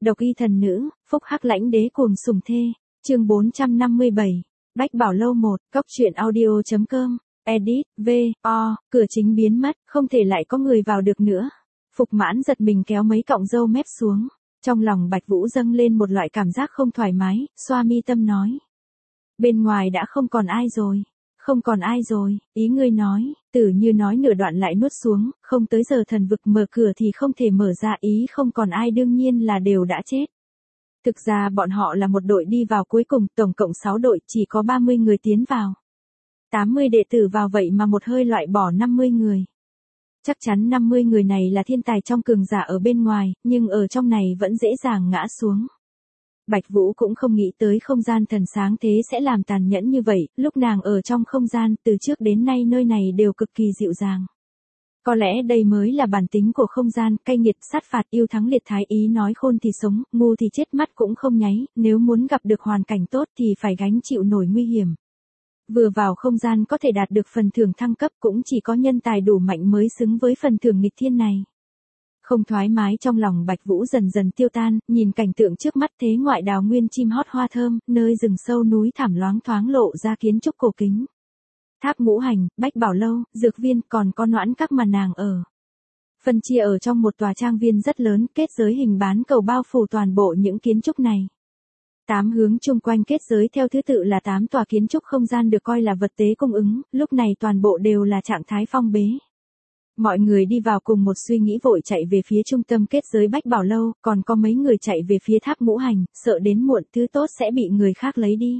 Độc y thần nữ, phúc hắc lãnh đế cuồng sủng thê. Chương 457. Bách Bảo Lâu 1, Cốc truyện audio.com. Edit, V.O. Cửa chính biến mất, không thể lại có người vào được nữa. Phục Mãn giật mình kéo mấy cọng râu mép xuống. Trong lòng Bạch Vũ dâng lên một loại cảm giác không thoải mái, xoa mi tâm nói. Bên ngoài đã không còn ai rồi. Không còn ai rồi, ý ngươi nói, Tử Như nói nửa đoạn lại nuốt xuống, không tới giờ thần vực mở cửa thì không thể mở ra, ý không còn ai đương nhiên là đều đã chết. Thực ra bọn họ là một đội đi vào cuối cùng, tổng cộng 6 đội, chỉ có 30 người tiến vào. 80 đệ tử vào vậy mà một hơi loại bỏ 50 người. Chắc chắn 50 người này là thiên tài trong cường giả ở bên ngoài, nhưng ở trong này vẫn dễ dàng ngã xuống. Bạch Vũ cũng không nghĩ tới không gian thần sáng thế sẽ làm tàn nhẫn như vậy, lúc nàng ở trong không gian, từ trước đến nay nơi này đều cực kỳ dịu dàng. Có lẽ đây mới là bản tính của không gian, cay nghiệt, sát phạt, yêu thắng liệt thái, ý nói khôn thì sống, ngu thì chết, mắt cũng không nháy, nếu muốn gặp được hoàn cảnh tốt thì phải gánh chịu nổi nguy hiểm. Vừa vào không gian có thể đạt được phần thưởng thăng cấp, cũng chỉ có nhân tài đủ mạnh mới xứng với phần thưởng nghịch thiên này. Không thoải mái trong lòng Bạch Vũ dần dần tiêu tan, nhìn cảnh tượng trước mắt, thế ngoại đào nguyên chim hót hoa thơm, nơi rừng sâu núi thảm loáng thoáng lộ ra kiến trúc cổ kính. Tháp Ngũ Hành, Bách Bảo Lâu, Dược Viên, còn có Noãn Các mà nàng ở. Phân chia ở trong một tòa trang viên rất lớn, kết giới hình bán cầu bao phủ toàn bộ những kiến trúc này. 8 hướng chung quanh kết giới theo thứ tự là 8 tòa kiến trúc không gian được coi là vật tế cung ứng, lúc này toàn bộ đều là trạng thái phong bế. Mọi người đi vào cùng một suy nghĩ vội chạy về phía trung tâm kết giới Bách Bảo Lâu, còn có mấy người chạy về phía Tháp Ngũ Hành, sợ đến muộn thứ tốt sẽ bị người khác lấy đi.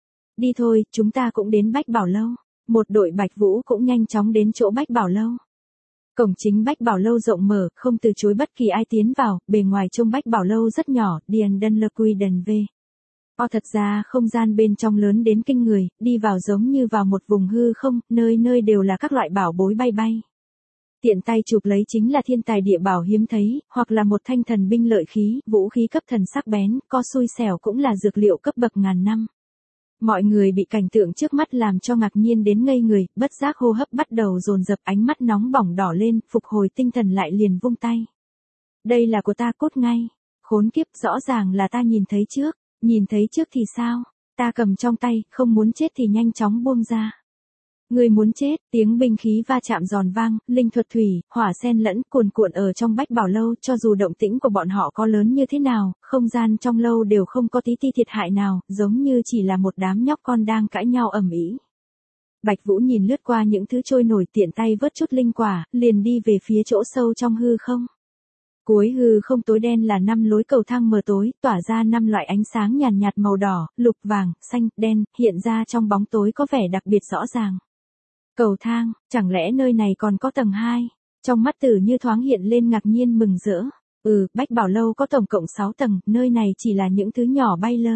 Đi thôi, chúng ta cũng đến Bách Bảo Lâu. Một đội Bạch Vũ cũng nhanh chóng đến chỗ Bách Bảo Lâu. Cổng chính Bách Bảo Lâu rộng mở, không từ chối bất kỳ ai tiến vào, bề ngoài trông Bách Bảo Lâu rất nhỏ, điền đân lơ quy đần về. Thật ra không gian bên trong lớn đến kinh người, đi vào giống như vào một vùng hư không, nơi nơi đều là các loại bảo bối bay bay. Tiện tay chụp lấy chính là thiên tài địa bảo hiếm thấy, hoặc là một thanh thần binh lợi khí, vũ khí cấp thần sắc bén, có xui xẻo cũng là dược liệu cấp bậc ngàn năm. Mọi người bị cảnh tượng trước mắt làm cho ngạc nhiên đến ngây người, bất giác hô hấp bắt đầu dồn dập, ánh mắt nóng bỏng đỏ lên, phục hồi tinh thần lại liền vung tay. Đây là của ta, cút ngay. Khốn kiếp, rõ ràng là ta nhìn thấy trước. Nhìn thấy trước thì sao? Ta cầm trong tay, không muốn chết thì nhanh chóng buông ra. Người muốn chết, tiếng binh khí va chạm giòn vang, linh thuật thủy, hỏa xen lẫn cuồn cuộn ở trong Bách Bảo Lâu, cho dù động tĩnh của bọn họ có lớn như thế nào, không gian trong lâu đều không có tí ti thiệt hại nào, giống như chỉ là một đám nhóc con đang cãi nhau ầm ĩ. Bạch Vũ nhìn lướt qua những thứ trôi nổi, tiện tay vớt chút linh quả, liền đi về phía chỗ sâu trong hư không. Cuối hư không tối đen là 5 lối cầu thang mờ tối, tỏa ra 5 loại ánh sáng nhàn nhạt màu đỏ, lục, vàng, xanh, đen, hiện ra trong bóng tối có vẻ đặc biệt rõ ràng. Cầu thang, chẳng lẽ nơi này còn có tầng 2? Trong mắt Tử Như thoáng hiện lên ngạc nhiên mừng rỡ. Bách Bảo Lâu có tổng cộng 6 tầng, nơi này chỉ là những thứ nhỏ bay lơ.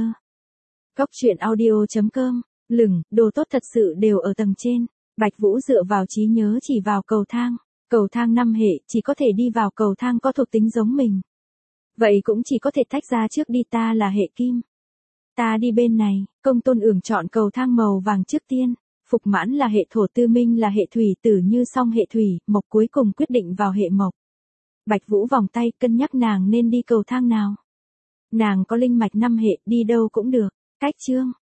Cốc truyện audio.com, đồ tốt thật sự đều ở tầng trên. Bạch Vũ dựa vào trí nhớ chỉ vào cầu thang. Cầu thang 5 hệ, chỉ có thể đi vào cầu thang có thuộc tính giống mình. Vậy cũng chỉ có thể tách ra trước đi, ta là hệ kim. Ta đi bên này, Công Tôn Ưởng chọn cầu thang màu vàng trước tiên. Phục Mãn là hệ thổ, Tư Minh là hệ thủy, Tử Như song hệ thủy, Mộc cuối cùng quyết định vào hệ mộc. Bạch Vũ vòng tay, cân nhắc nàng nên đi cầu thang nào. Nàng có linh mạch 5 hệ, đi đâu cũng được. Cách chương.